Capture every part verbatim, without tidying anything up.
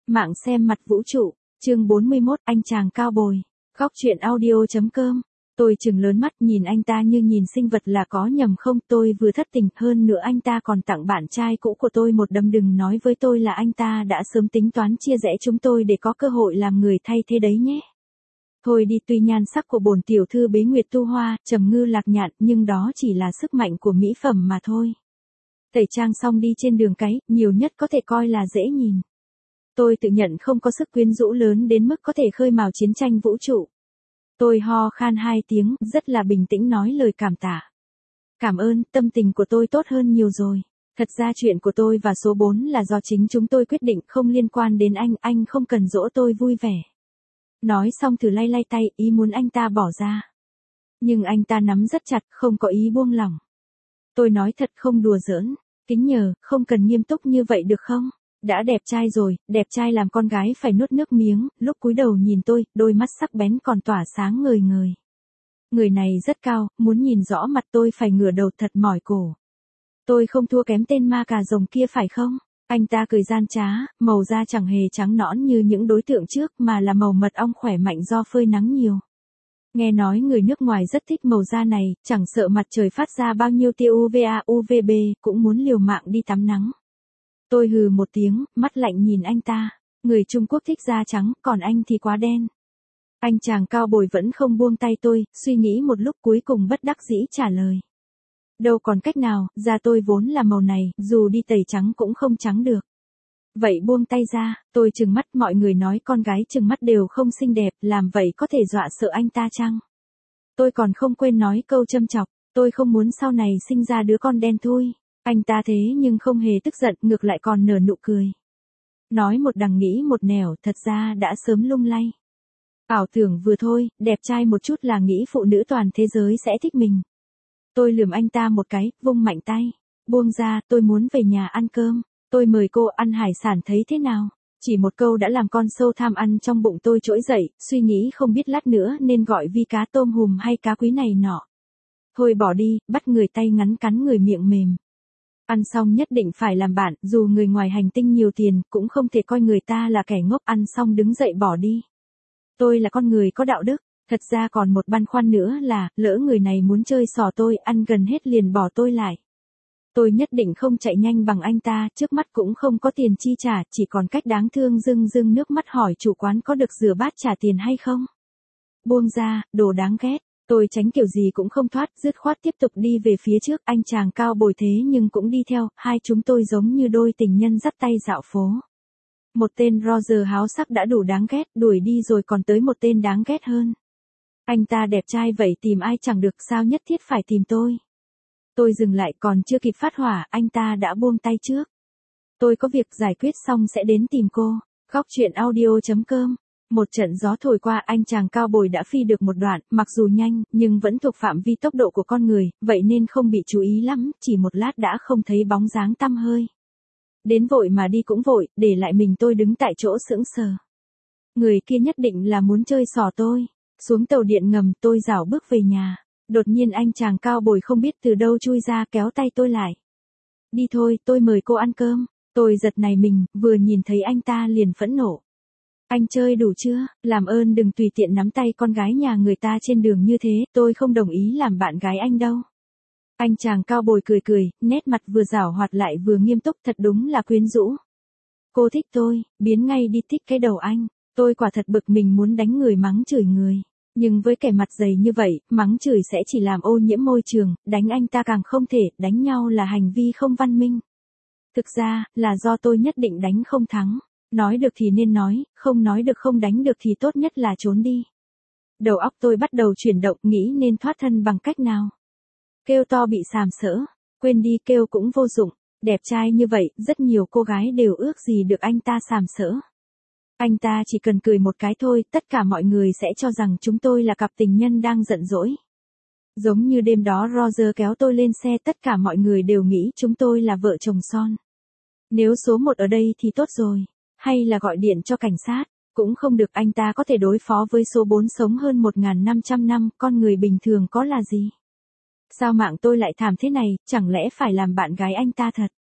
Mạng xem mặt vũ trụ, chương bốn mươi mốt, anh chàng cao bồi. Góc truyện audio.com. Tôi trừng lớn mắt nhìn anh ta như nhìn sinh vật là có nhầm không, tôi vừa thất tình, hơn nữa anh ta còn tặng bạn trai cũ của tôi một đấm, đừng nói với tôi là anh ta đã sớm tính toán chia rẽ chúng tôi để có cơ hội làm người thay thế đấy nhé. Thôi đi, tuy nhan sắc của bổn tiểu thư bế nguyệt tu hoa, trầm ngư lạc nhạn, nhưng đó chỉ là sức mạnh của mỹ phẩm mà thôi. Tẩy trang xong đi trên đường cái, nhiều nhất có thể coi là dễ nhìn. Tôi tự nhận không có sức quyến rũ lớn đến mức có thể khơi mào chiến tranh vũ trụ. Tôi ho khan hai tiếng, rất là bình tĩnh nói lời cảm tạ. Cảm ơn, tâm tình của tôi tốt hơn nhiều rồi. Thật ra chuyện của tôi và số bốn là do chính chúng tôi quyết định, không liên quan đến anh, anh không cần dỗ tôi vui vẻ. Nói xong thử lay lay tay, ý muốn anh ta bỏ ra. Nhưng anh ta nắm rất chặt, không có ý buông lỏng. Tôi nói thật không đùa giỡn, kính nhờ, không cần nghiêm túc như vậy được không? Đã đẹp trai rồi, đẹp trai làm con gái phải nuốt nước miếng, lúc cúi đầu nhìn tôi, đôi mắt sắc bén còn tỏa sáng ngời ngời. Người này rất cao, muốn nhìn rõ mặt tôi phải ngửa đầu thật mỏi cổ. Tôi không thua kém tên ma cà rồng kia phải không? Anh ta cười gian trá, màu da chẳng hề trắng nõn như những đối tượng trước mà là màu mật ong khỏe mạnh do phơi nắng nhiều. Nghe nói người nước ngoài rất thích màu da này, chẳng sợ mặt trời phát ra bao nhiêu tia u vê a, u vê bê, cũng muốn liều mạng đi tắm nắng. Tôi hừ một tiếng, mắt lạnh nhìn anh ta. Người Trung Quốc thích da trắng, còn anh thì quá đen. Anh chàng cao bồi vẫn không buông tay tôi, suy nghĩ một lúc cuối cùng bất đắc dĩ trả lời. Đâu còn cách nào, da tôi vốn là màu này, dù đi tẩy trắng cũng không trắng được. Vậy buông tay ra, tôi trừng mắt, mọi người nói con gái trừng mắt đều không xinh đẹp, làm vậy có thể dọa sợ anh ta chăng? Tôi còn không quên nói câu châm chọc, tôi không muốn sau này sinh ra đứa con đen thui. Anh ta thế nhưng không hề tức giận, ngược lại còn nở nụ cười. Nói một đằng nghĩ một nẻo, thật ra đã sớm lung lay. Ảo tưởng vừa thôi, đẹp trai một chút là nghĩ phụ nữ toàn thế giới sẽ thích mình. Tôi lườm anh ta một cái, vung mạnh tay. Buông ra, tôi muốn về nhà ăn cơm. Tôi mời cô ăn hải sản thấy thế nào? Chỉ một câu đã làm con sâu tham ăn trong bụng tôi trỗi dậy, suy nghĩ không biết lát nữa nên gọi vi cá tôm hùm hay cá quý này nọ. Thôi bỏ đi, bắt người tay ngắn cắn người miệng mềm. Ăn xong nhất định phải làm bạn, dù người ngoài hành tinh nhiều tiền, cũng không thể coi người ta là kẻ ngốc. Ăn xong đứng dậy bỏ đi. Tôi là con người có đạo đức, thật ra còn một băn khoăn nữa là, lỡ người này muốn chơi xỏ tôi, ăn gần hết liền bỏ tôi lại. Tôi nhất định không chạy nhanh bằng anh ta, trước mắt cũng không có tiền chi trả, chỉ còn cách đáng thương rưng rưng nước mắt hỏi chủ quán có được rửa bát trả tiền hay không. Buông ra, đồ đáng ghét. Tôi tránh kiểu gì cũng không thoát, dứt khoát tiếp tục đi về phía trước, anh chàng cao bồi thế nhưng cũng đi theo, hai chúng tôi giống như đôi tình nhân dắt tay dạo phố. Một tên Roger háo sắc đã đủ đáng ghét, đuổi đi rồi còn tới một tên đáng ghét hơn. Anh ta đẹp trai vậy tìm ai chẳng được, sao nhất thiết phải tìm tôi. Tôi dừng lại, còn chưa kịp phát hỏa, anh ta đã buông tay trước. Tôi có việc giải quyết xong sẽ đến tìm cô. Góc truyện audio.com. Một trận gió thổi qua, anh chàng cao bồi đã phi được một đoạn, mặc dù nhanh, nhưng vẫn thuộc phạm vi tốc độ của con người, vậy nên không bị chú ý lắm, chỉ một lát đã không thấy bóng dáng tăm hơi. Đến vội mà đi cũng vội, để lại mình tôi đứng tại chỗ sững sờ. Người kia nhất định là muốn chơi xỏ tôi. Xuống tàu điện ngầm, tôi rảo bước về nhà. Đột nhiên anh chàng cao bồi không biết từ đâu chui ra kéo tay tôi lại. Đi thôi, tôi mời cô ăn cơm. Tôi giật nảy mình, vừa nhìn thấy anh ta liền phẫn nộ. Anh chơi đủ chưa? Làm ơn đừng tùy tiện nắm tay con gái nhà người ta trên đường như thế, tôi không đồng ý làm bạn gái anh đâu. Anh chàng cao bồi cười cười, nét mặt vừa giảo hoạt lại vừa nghiêm túc, thật đúng là quyến rũ. Cô thích tôi, biến ngay đi, thích cái đầu anh. Tôi quả thật bực mình muốn đánh người mắng chửi người. Nhưng với kẻ mặt dày như vậy, mắng chửi sẽ chỉ làm ô nhiễm môi trường, đánh anh ta càng không thể, đánh nhau là hành vi không văn minh. Thực ra, là do tôi nhất định đánh không thắng. Nói được thì nên nói, không nói được không đánh được thì tốt nhất là trốn đi. Đầu óc tôi bắt đầu chuyển động, nghĩ nên thoát thân bằng cách nào. Kêu to bị sàm sỡ, quên đi, kêu cũng vô dụng. Đẹp trai như vậy, rất nhiều cô gái đều ước gì được anh ta sàm sỡ. Anh ta chỉ cần cười một cái thôi, tất cả mọi người sẽ cho rằng chúng tôi là cặp tình nhân đang giận dỗi. Giống như đêm đó Roger kéo tôi lên xe, tất cả mọi người đều nghĩ chúng tôi là vợ chồng son. Nếu số một ở đây thì tốt rồi. Hay là gọi điện cho cảnh sát, cũng không được, anh ta có thể đối phó với số bốn sống hơn một nghìn năm trăm năm, con người bình thường có là gì. Sao mạng tôi lại thảm thế này, chẳng lẽ phải làm bạn gái anh ta thật.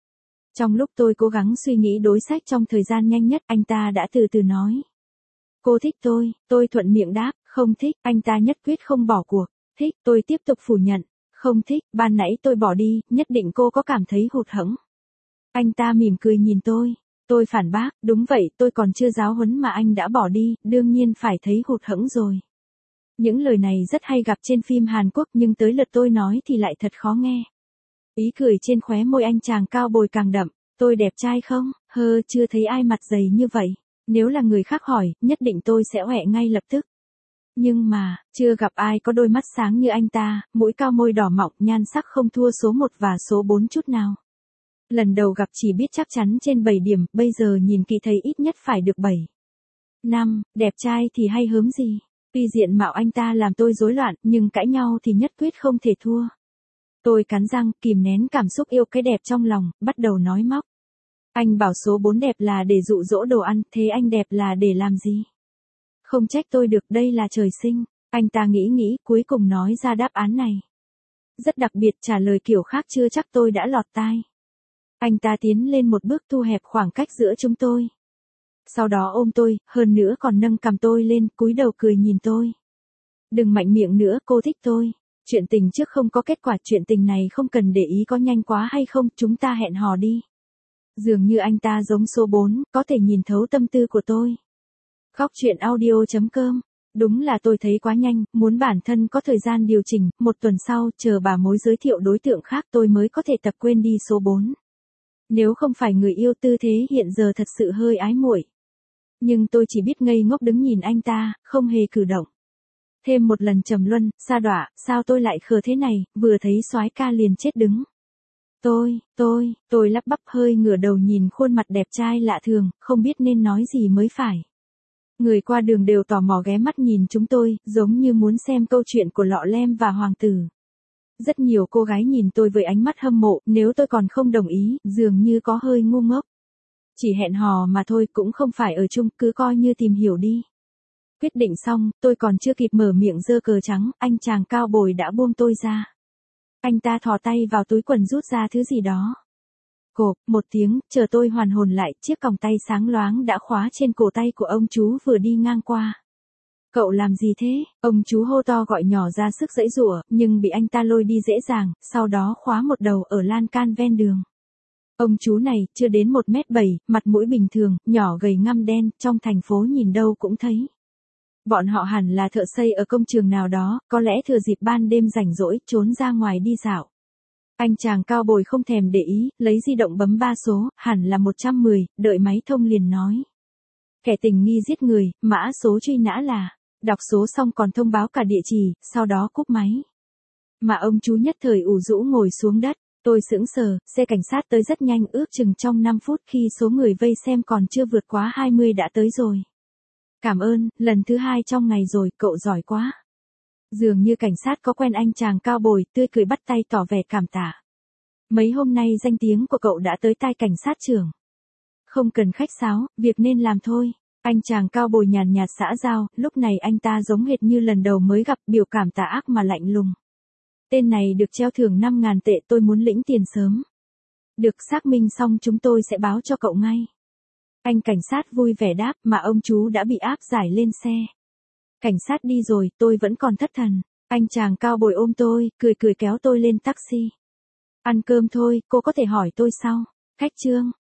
Trong lúc tôi cố gắng suy nghĩ đối sách trong thời gian nhanh nhất, anh ta đã từ từ nói. Cô thích tôi, tôi thuận miệng đáp, không thích, anh ta nhất quyết không bỏ cuộc. Thích, tôi tiếp tục phủ nhận. Không thích, ban nãy tôi bỏ đi, nhất định cô có cảm thấy hụt hẫng. Anh ta mỉm cười nhìn tôi. Tôi phản bác, đúng vậy, tôi còn chưa giáo huấn mà anh đã bỏ đi, đương nhiên phải thấy hụt hẫng rồi. Những lời này rất hay gặp trên phim Hàn Quốc nhưng tới lượt tôi nói thì lại thật khó nghe. Ý cười trên khóe môi anh chàng cao bồi càng đậm. Tôi đẹp trai không? Hơ, chưa thấy ai mặt dày như vậy. Nếu là người khác hỏi, nhất định tôi sẽ ọe ngay lập tức. Nhưng mà, chưa gặp ai có đôi mắt sáng như anh ta, mũi cao môi đỏ mọng, nhan sắc không thua số một và số bốn chút nào. Lần đầu gặp chỉ biết chắc chắn trên bảy điểm, bây giờ nhìn kỹ thấy ít nhất phải được bảy. năm, đẹp trai thì hay hớm gì. Tuy diện mạo anh ta làm tôi rối loạn, nhưng cãi nhau thì nhất quyết không thể thua. Tôi cắn răng, kìm nén cảm xúc yêu cái đẹp trong lòng, bắt đầu nói móc. Anh bảo số bốn đẹp là để dụ dỗ đồ ăn, thế anh đẹp là để làm gì? Không trách tôi được, đây là trời sinh. Anh ta nghĩ nghĩ, cuối cùng nói ra đáp án này. Rất đặc biệt, trả lời kiểu khác chưa chắc tôi đã lọt tai. Anh ta tiến lên một bước thu hẹp khoảng cách giữa chúng tôi. Sau đó ôm tôi, hơn nữa còn nâng cằm tôi lên, cúi đầu cười nhìn tôi. Đừng mạnh miệng nữa, cô thích tôi. Chuyện tình trước không có kết quả, chuyện tình này không cần để ý có nhanh quá hay không, chúng ta hẹn hò đi. Dường như anh ta giống số bốn, có thể nhìn thấu tâm tư của tôi. Góc truyện audio chấm com. Đúng là tôi thấy quá nhanh, muốn bản thân có thời gian điều chỉnh, một tuần sau, chờ bà mối giới thiệu đối tượng khác tôi mới có thể tập quên đi số bốn. Nếu không phải người yêu, tư thế hiện giờ thật sự hơi ái muội. Nhưng tôi chỉ biết ngây ngốc đứng nhìn anh ta, không hề cử động. Thêm một lần trầm luân, sa đọa, sao tôi lại khờ thế này, vừa thấy soái ca liền chết đứng. Tôi, tôi, tôi lắp bắp hơi ngửa đầu nhìn khuôn mặt đẹp trai lạ thường, không biết nên nói gì mới phải. Người qua đường đều tò mò ghé mắt nhìn chúng tôi, giống như muốn xem câu chuyện của Lọ Lem và Hoàng tử. Rất nhiều cô gái nhìn tôi với ánh mắt hâm mộ, nếu tôi còn không đồng ý, dường như có hơi ngu ngốc. Chỉ hẹn hò mà thôi, cũng không phải ở chung, cứ coi như tìm hiểu đi. Quyết định xong, tôi còn chưa kịp mở miệng giơ cờ trắng, anh chàng cao bồi đã buông tôi ra. Anh ta thò tay vào túi quần rút ra thứ gì đó. Cộp, một tiếng, chờ tôi hoàn hồn lại, chiếc còng tay sáng loáng đã khóa trên cổ tay của ông chú vừa đi ngang qua. Cậu làm gì thế? Ông chú hô to gọi nhỏ ra sức giãy giụa, nhưng bị anh ta lôi đi dễ dàng, sau đó khóa một đầu ở lan can ven đường. Ông chú này, chưa đến một mét bảy, mặt mũi bình thường, nhỏ gầy ngăm đen, trong thành phố nhìn đâu cũng thấy. Bọn họ hẳn là thợ xây ở công trường nào đó, có lẽ thừa dịp ban đêm rảnh rỗi, trốn ra ngoài đi dạo. Anh chàng cao bồi không thèm để ý, lấy di động bấm ba số, hẳn là một trăm mười, đợi máy thông liền nói. Kẻ tình nghi giết người, mã số truy nã là, đọc số xong còn thông báo cả địa chỉ, sau đó cúp máy. Mà ông chú nhất thời ủ rũ ngồi xuống đất, tôi sững sờ, xe cảnh sát tới rất nhanh, ước chừng trong năm phút khi số người vây xem còn chưa vượt quá hai mươi đã tới rồi. Cảm ơn, lần thứ hai trong ngày rồi, cậu giỏi quá. Dường như cảnh sát có quen anh chàng cao bồi, tươi cười bắt tay tỏ vẻ cảm tạ. Mấy hôm nay danh tiếng của cậu đã tới tai cảnh sát trưởng. Không cần khách sáo, việc nên làm thôi. Anh chàng cao bồi nhàn nhạt xã giao, lúc này anh ta giống hệt như lần đầu mới gặp, biểu cảm tà ác mà lạnh lùng. Tên này được treo thưởng năm ngàn tệ, tôi muốn lĩnh tiền sớm. Được, xác minh xong chúng tôi sẽ báo cho cậu ngay. Anh cảnh sát vui vẻ đáp, mà ông chú đã bị áp giải lên xe. Cảnh sát đi rồi, tôi vẫn còn thất thần. Anh chàng cao bồi ôm tôi, cười cười kéo tôi lên taxi. Ăn cơm thôi, cô có thể hỏi tôi sau. Khách trương.